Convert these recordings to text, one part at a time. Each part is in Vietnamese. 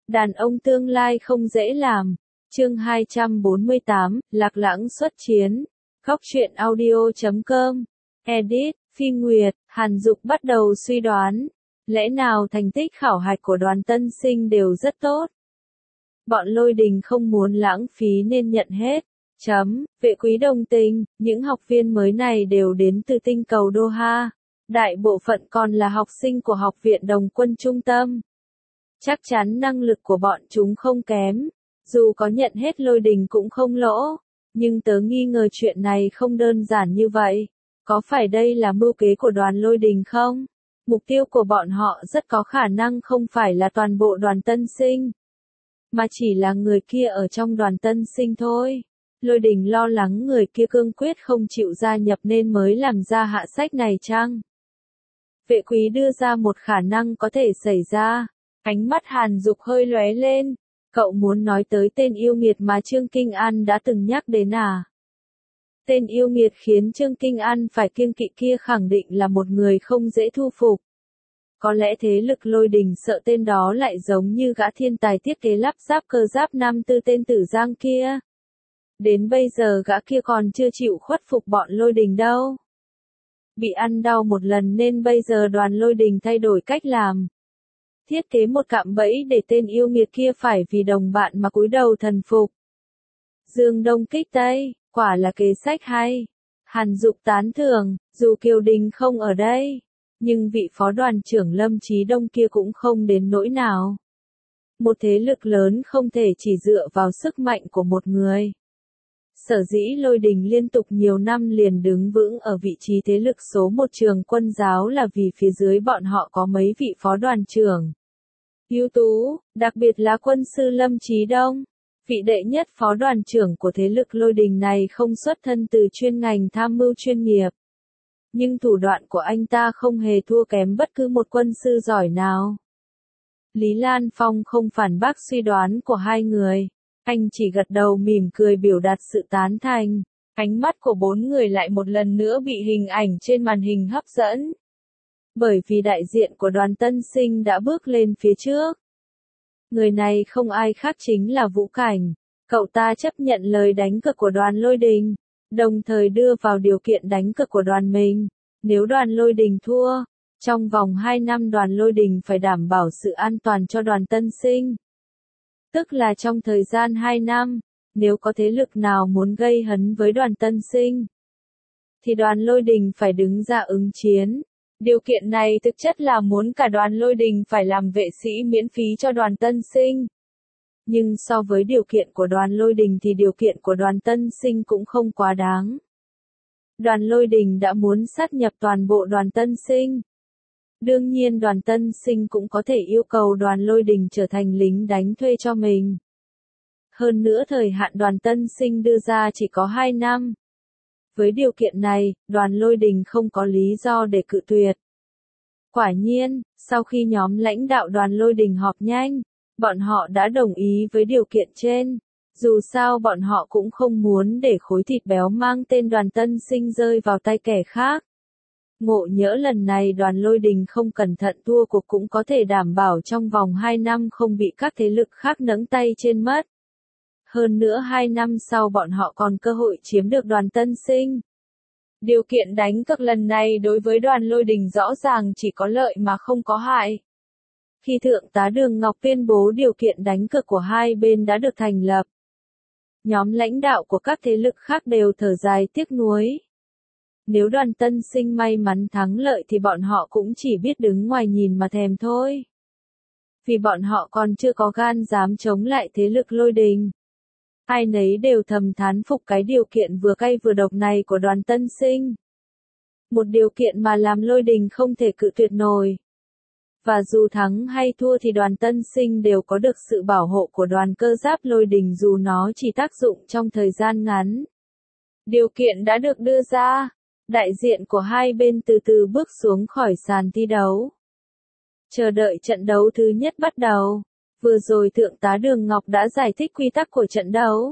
Đàn ông tương lai không dễ làm. Chương 248, Lạc Lãng xuất chiến. Góc truyện audio.com. Edit, Phi Nguyệt, Hàn Dục bắt đầu suy đoán. Lẽ nào thành tích khảo hạch của Đoàn Tân Sinh đều rất tốt? Bọn Lôi Đình không muốn lãng phí nên nhận hết. Vệ Quý đồng tình, những học viên mới này đều đến từ tinh cầu Doha. Đại bộ phận còn là học sinh của Học viện Đồng quân Trung tâm. Chắc chắn năng lực của bọn chúng không kém. Dù có nhận hết Lôi Đình cũng không lỗ. Nhưng tớ nghi ngờ chuyện này không đơn giản như vậy. Có phải đây là mưu kế của đoàn Lôi Đình không? Mục tiêu của bọn họ rất có khả năng không phải là toàn bộ Đoàn Tân Sinh, mà chỉ là người kia ở trong Đoàn Tân Sinh thôi. Lôi Đình lo lắng người kia cương quyết không chịu gia nhập nên mới làm ra hạ sách này chăng? Vệ Quý đưa ra một khả năng có thể xảy ra. Ánh mắt Hàn Dục hơi lóe lên. Cậu muốn nói tới tên yêu nghiệt mà Trương Kinh An đã từng nhắc đến à? Tên yêu nghiệt khiến Trương Kinh An phải kiêng kỵ kia khẳng định là một người không dễ thu phục. Có lẽ thế lực Lôi Đình sợ tên đó lại giống như gã thiên tài thiết kế lắp ráp cơ giáp năm tư tên Tử Giang kia. Đến bây giờ gã kia còn chưa chịu khuất phục bọn Lôi Đình đâu. Bị ăn đau một lần nên bây giờ đoàn Lôi Đình thay đổi cách làm. Thiết kế một cạm bẫy để tên yêu nghiệt kia phải vì đồng bạn mà cúi đầu thần phục. Dương Đông kích Tây, quả là kế sách hay. Hàn Dục tán thưởng, dù Kiều Đình không ở đây, nhưng vị phó đoàn trưởng Lâm Chí Đông kia cũng không đến nỗi nào. Một thế lực lớn không thể chỉ dựa vào sức mạnh của một người. Sở dĩ Lôi Đình liên tục nhiều năm liền đứng vững ở vị trí thế lực số một trường quân giáo là vì phía dưới bọn họ có mấy vị phó đoàn trưởng ưu tú, đặc biệt là quân sư Lâm Chí Đông. Vị đệ nhất phó đoàn trưởng của thế lực Lôi Đình này không xuất thân từ chuyên ngành tham mưu chuyên nghiệp. Nhưng thủ đoạn của anh ta không hề thua kém bất cứ một quân sư giỏi nào. Lý Lan Phong không phản bác suy đoán của hai người. Anh chỉ gật đầu mỉm cười biểu đạt sự tán thành. Ánh mắt của bốn người lại một lần nữa bị hình ảnh trên màn hình hấp dẫn. Bởi vì đại diện của Đoàn Tân Sinh đã bước lên phía trước. Người này không ai khác chính là Vũ Cảnh. Cậu ta chấp nhận lời đánh cược của đoàn Lôi Đình, đồng thời đưa vào điều kiện đánh cược của đoàn mình. Nếu đoàn Lôi Đình thua, trong vòng 2 năm đoàn Lôi Đình phải đảm bảo sự an toàn cho Đoàn Tân Sinh. Tức là trong thời gian 2 năm, nếu có thế lực nào muốn gây hấn với Đoàn Tân Sinh, thì đoàn Lôi Đình phải đứng ra ứng chiến. Điều kiện này thực chất là muốn cả đoàn Lôi Đình phải làm vệ sĩ miễn phí cho Đoàn Tân Sinh. Nhưng so với điều kiện của đoàn Lôi Đình thì điều kiện của Đoàn Tân Sinh cũng không quá đáng. Đoàn Lôi Đình đã muốn sát nhập toàn bộ Đoàn Tân Sinh. Đương nhiên Đoàn Tân Sinh cũng có thể yêu cầu đoàn Lôi Đình trở thành lính đánh thuê cho mình. Hơn nữa thời hạn Đoàn Tân Sinh đưa ra chỉ có 2 năm. Với điều kiện này, đoàn Lôi Đình không có lý do để cự tuyệt. Quả nhiên, sau khi nhóm lãnh đạo đoàn Lôi Đình họp nhanh, bọn họ đã đồng ý với điều kiện trên. Dù sao bọn họ cũng không muốn để khối thịt béo mang tên Đoàn Tân Sinh rơi vào tay kẻ khác. Ngộ nhỡ lần này đoàn Lôi Đình không cẩn thận thua cuộc cũng có thể đảm bảo trong vòng 2 năm không bị các thế lực khác nẫng tay trên mất. Hơn nữa 2 năm sau bọn họ còn cơ hội chiếm được Đoàn Tân Sinh. Điều kiện đánh cược lần này đối với đoàn Lôi Đình rõ ràng chỉ có lợi mà không có hại. Khi Thượng tá Đường Ngọc tuyên bố điều kiện đánh cược của hai bên đã được thành lập, nhóm lãnh đạo của các thế lực khác đều thở dài tiếc nuối. Nếu Đoàn Tân Sinh may mắn thắng lợi thì bọn họ cũng chỉ biết đứng ngoài nhìn mà thèm thôi. Vì bọn họ còn chưa có gan dám chống lại thế lực Lôi Đình. Ai nấy đều thầm thán phục cái điều kiện vừa cay vừa độc này của Đoàn Tân Sinh. Một điều kiện mà làm Lôi Đình không thể cự tuyệt nổi. Và dù thắng hay thua thì Đoàn Tân Sinh đều có được sự bảo hộ của đoàn cơ giáp Lôi Đình dù nó chỉ tác dụng trong thời gian ngắn. Điều kiện đã được đưa ra. Đại diện của hai bên từ từ bước xuống khỏi sàn thi đấu. Chờ đợi trận đấu thứ nhất bắt đầu. Vừa rồi Thượng tá Đường Ngọc đã giải thích quy tắc của trận đấu.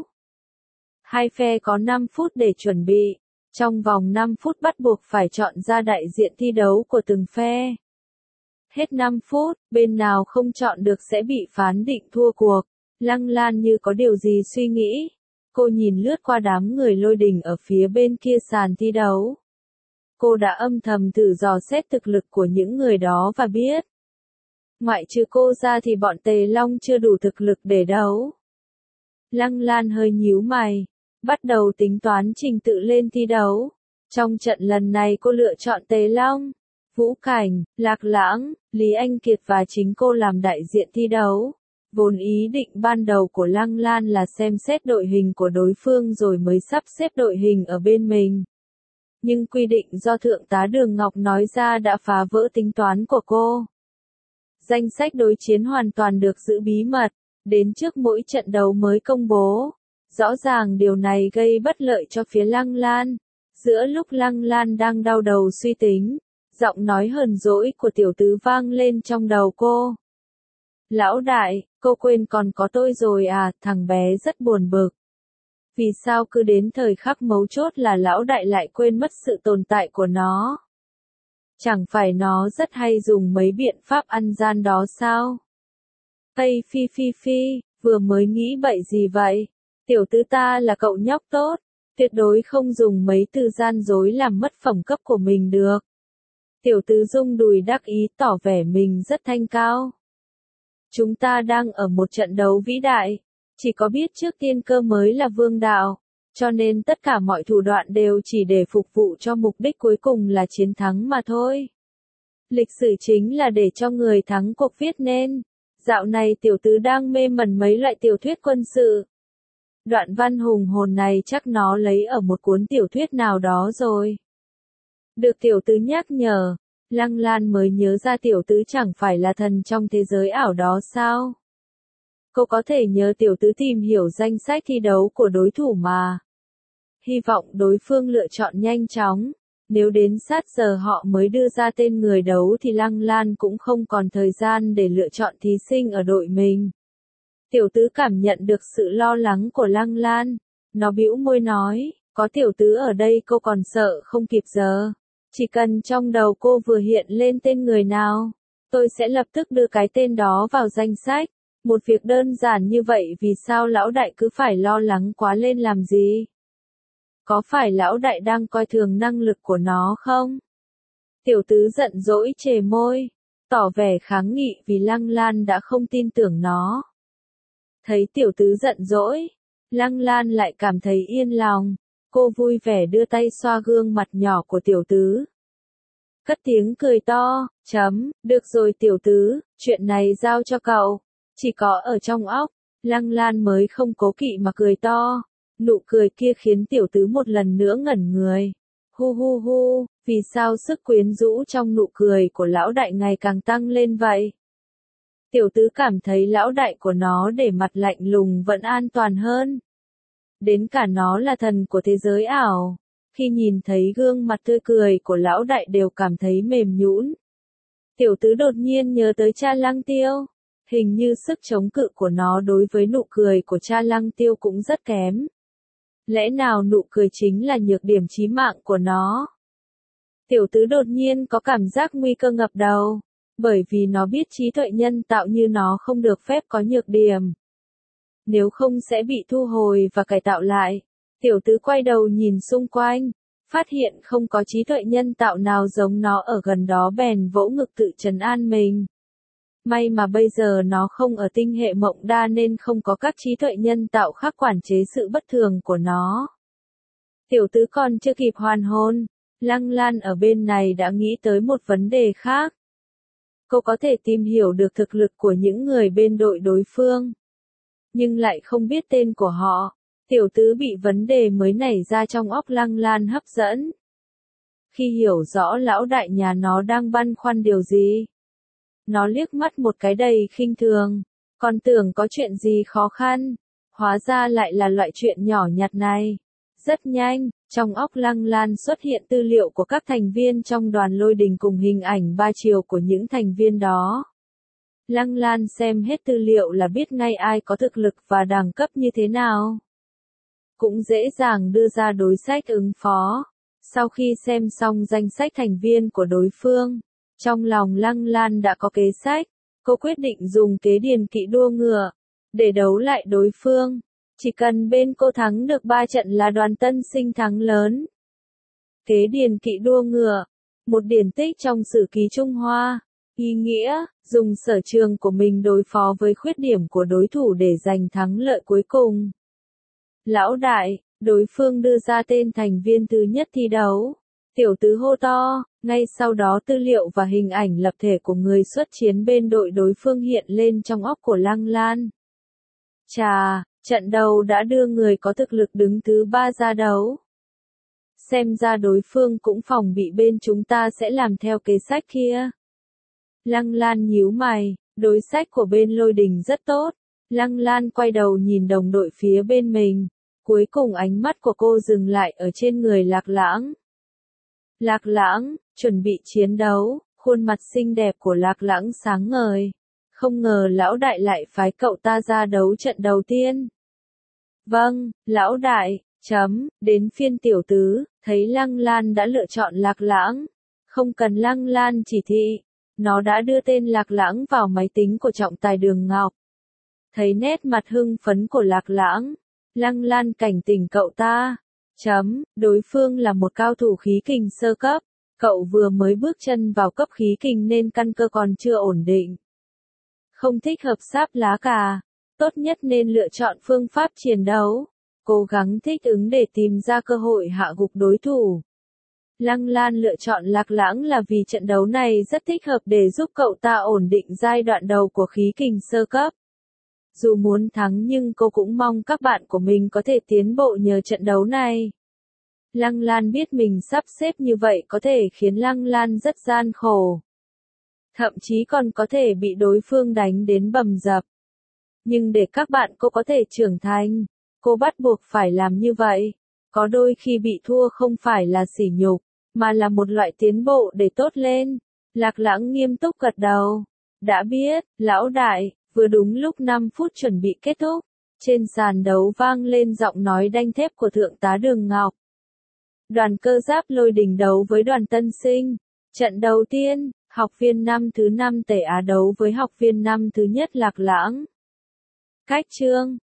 Hai phe có 5 phút để chuẩn bị. Trong vòng 5 phút bắt buộc phải chọn ra đại diện thi đấu của từng phe. Hết 5 phút, bên nào không chọn được sẽ bị phán định thua cuộc. Lăng Lan như có điều gì suy nghĩ. Cô nhìn lướt qua đám người Lôi Đình ở phía bên kia sàn thi đấu. Cô đã âm thầm thử dò xét thực lực của những người đó và biết. Ngoại trừ cô ra thì bọn Tề Long chưa đủ thực lực để đấu. Lăng Lan hơi nhíu mày, bắt đầu tính toán trình tự lên thi đấu. Trong trận lần này cô lựa chọn Tề Long, Vũ Cảnh, Lạc Lãng, Lý Anh Kiệt và chính cô làm đại diện thi đấu. Vốn ý định ban đầu của Lăng Lan là xem xét đội hình của đối phương rồi mới sắp xếp đội hình ở bên mình. Nhưng quy định do Thượng tá Đường Ngọc nói ra đã phá vỡ tính toán của cô. Danh sách đối chiến hoàn toàn được giữ bí mật, đến trước mỗi trận đấu mới công bố. Rõ ràng điều này gây bất lợi cho phía Lăng Lan. Giữa lúc Lăng Lan đang đau đầu suy tính, giọng nói hờn dỗi của tiểu tứ vang lên trong đầu cô. Lão đại, cô quên còn có tôi rồi à, thằng bé rất buồn bực. Vì sao cứ đến thời khắc mấu chốt là lão đại lại quên mất sự tồn tại của nó? Chẳng phải nó rất hay dùng mấy biện pháp ăn gian đó sao? Tây Phi Phi Phi, vừa mới nghĩ bậy gì vậy? Tiểu tứ ta là cậu nhóc tốt, tuyệt đối không dùng mấy từ gian dối làm mất phẩm cấp của mình được. Tiểu tứ rung đùi đắc ý tỏ vẻ mình rất thanh cao. Chúng ta đang ở một trận đấu vĩ đại, chỉ có biết trước tiên cơ mới là vương đạo, cho nên tất cả mọi thủ đoạn đều chỉ để phục vụ cho mục đích cuối cùng là chiến thắng mà thôi. Lịch sử chính là để cho người thắng cuộc viết nên. Dạo này tiểu tứ đang mê mẩn mấy loại tiểu thuyết quân sự. Đoạn văn hùng hồn này chắc nó lấy ở một cuốn tiểu thuyết nào đó rồi. Được tiểu tứ nhắc nhở, Lăng Lan mới nhớ ra tiểu tứ chẳng phải là thần trong thế giới ảo đó sao? Cô có thể nhờ tiểu tứ tìm hiểu danh sách thi đấu của đối thủ mà. Hy vọng đối phương lựa chọn nhanh chóng. Nếu đến sát giờ họ mới đưa ra tên người đấu thì Lăng Lan cũng không còn thời gian để lựa chọn thí sinh ở đội mình. Tiểu tứ cảm nhận được sự lo lắng của Lăng Lan. Nó bĩu môi nói, có tiểu tứ ở đây cô còn sợ không kịp giờ. Chỉ cần trong đầu cô vừa hiện lên tên người nào, tôi sẽ lập tức đưa cái tên đó vào danh sách. Một việc đơn giản như vậy vì sao lão đại cứ phải lo lắng quá lên làm gì? Có phải lão đại đang coi thường năng lực của nó không? Tiểu tứ giận dỗi chề môi, tỏ vẻ kháng nghị vì Lăng Lan đã không tin tưởng nó. Thấy tiểu tứ giận dỗi, Lăng Lan lại cảm thấy yên lòng. Cô vui vẻ đưa tay xoa gương mặt nhỏ của tiểu tứ. Cất tiếng cười to, được rồi tiểu tứ, chuyện này giao cho cậu. Chỉ có ở trong óc, Lăng Lan mới không cố kỵ mà cười to. Nụ cười kia khiến tiểu tứ một lần nữa ngẩn người. Hu hu hu, vì sao sức quyến rũ trong nụ cười của lão đại ngày càng tăng lên vậy? Tiểu tứ cảm thấy lão đại của nó để mặt lạnh lùng vẫn an toàn hơn. Đến cả nó là thần của thế giới ảo. Khi nhìn thấy gương mặt tươi cười của lão đại đều cảm thấy mềm nhũn. Tiểu tứ đột nhiên nhớ tới cha Lăng Tiêu. Hình như sức chống cự của nó đối với nụ cười của cha Lăng Tiêu cũng rất kém. Lẽ nào nụ cười chính là nhược điểm chí mạng của nó? Tiểu tứ đột nhiên có cảm giác nguy cơ ngập đầu. Bởi vì nó biết trí tuệ nhân tạo như nó không được phép có nhược điểm. Nếu không sẽ bị thu hồi và cải tạo lại. Tiểu tứ quay đầu nhìn xung quanh, phát hiện không có trí tuệ nhân tạo nào giống nó ở gần đó bèn vỗ ngực tự trấn an mình. May mà bây giờ nó không ở tinh hệ Mộng Đa nên không có các trí tuệ nhân tạo khác quản chế sự bất thường của nó. Tiểu tứ còn chưa kịp hoàn hồn, Lăng Lan ở bên này đã nghĩ tới một vấn đề khác. Cô có thể tìm hiểu được thực lực của những người bên đội đối phương, nhưng lại không biết tên của họ. Tiểu tứ bị vấn đề mới nảy ra trong óc Lăng Lan hấp dẫn. Khi hiểu rõ lão đại nhà nó đang băn khoăn điều gì, nó liếc mắt một cái đầy khinh thường, còn tưởng có chuyện gì khó khăn, hóa ra lại là loại chuyện nhỏ nhặt này. Rất nhanh, trong óc Lăng Lan xuất hiện tư liệu của các thành viên trong đoàn Lôi Đình cùng hình ảnh 3 chiều của những thành viên đó. Lăng Lan xem hết tư liệu là biết ngay ai có thực lực và đẳng cấp như thế nào. Cũng dễ dàng đưa ra đối sách ứng phó. Sau khi xem xong danh sách thành viên của đối phương, Trong lòng Lăng Lan đã có kế sách, cô quyết định dùng kế điền kỵ đua ngựa, để đấu lại đối phương. Chỉ cần bên cô thắng được 3 trận là Đoàn Tân Sinh thắng lớn. Kế điền kỵ đua ngựa, một điển tích trong sử ký Trung Hoa, ý nghĩa, dùng sở trường của mình đối phó với khuyết điểm của đối thủ để giành thắng lợi cuối cùng. Lão đại, đối phương đưa ra tên thành viên thứ nhất thi đấu. Tiểu tứ hô to, ngay sau đó tư liệu và hình ảnh lập thể của người xuất chiến bên đội đối phương hiện lên trong óc của Lăng Lan. Chà, trận đầu đã đưa người có thực lực đứng thứ 3 ra đấu. Xem ra đối phương cũng phòng bị bên chúng ta sẽ làm theo kế sách kia. Lăng Lan nhíu mày, đối sách của bên Lôi Đình rất tốt. Lăng Lan quay đầu nhìn đồng đội phía bên mình. Cuối cùng ánh mắt của cô dừng lại ở trên người Lạc Lãng. Lạc Lãng, chuẩn bị chiến đấu, khuôn mặt xinh đẹp của Lạc Lãng sáng ngời. Không ngờ lão đại lại phái cậu ta ra đấu trận đầu tiên. Vâng, lão đại, đến phiên tiểu tứ, thấy Lăng Lan đã lựa chọn Lạc Lãng. Không cần Lăng Lan chỉ thị, nó đã đưa tên Lạc Lãng vào máy tính của trọng tài Đường Ngọc. Thấy nét mặt hưng phấn của Lạc Lãng, Lăng Lan cảnh tỉnh cậu ta. Đối phương là một cao thủ khí kình sơ cấp, cậu vừa mới bước chân vào cấp khí kình nên căn cơ còn chưa ổn định. Không thích hợp sáp lá cà, tốt nhất nên lựa chọn phương pháp chiến đấu, cố gắng thích ứng để tìm ra cơ hội hạ gục đối thủ. Lăng Lan lựa chọn Lạc Lãng là vì trận đấu này rất thích hợp để giúp cậu ta ổn định giai đoạn đầu của khí kình sơ cấp. Dù muốn thắng nhưng cô cũng mong các bạn của mình có thể tiến bộ nhờ trận đấu này. Lăng Lan biết mình sắp xếp như vậy có thể khiến Lăng Lan rất gian khổ. Thậm chí còn có thể bị đối phương đánh đến bầm dập. Nhưng để các bạn cô có thể trưởng thành, cô bắt buộc phải làm như vậy. Có đôi khi bị thua không phải là sỉ nhục, mà là một loại tiến bộ để tốt lên. Lạc Lãng nghiêm túc gật đầu. Đã biết, lão đại. Vừa đúng lúc 5 phút chuẩn bị kết thúc, trên sàn đấu vang lên giọng nói đanh thép của Thượng tá Đường Ngọc. Đoàn Cơ Giáp Lôi Đình đấu với Đoàn Tân Sinh. Trận đầu tiên, học viên năm thứ 5 Tề Á đấu với học viên năm thứ nhất Lạc Lãng. Cách chương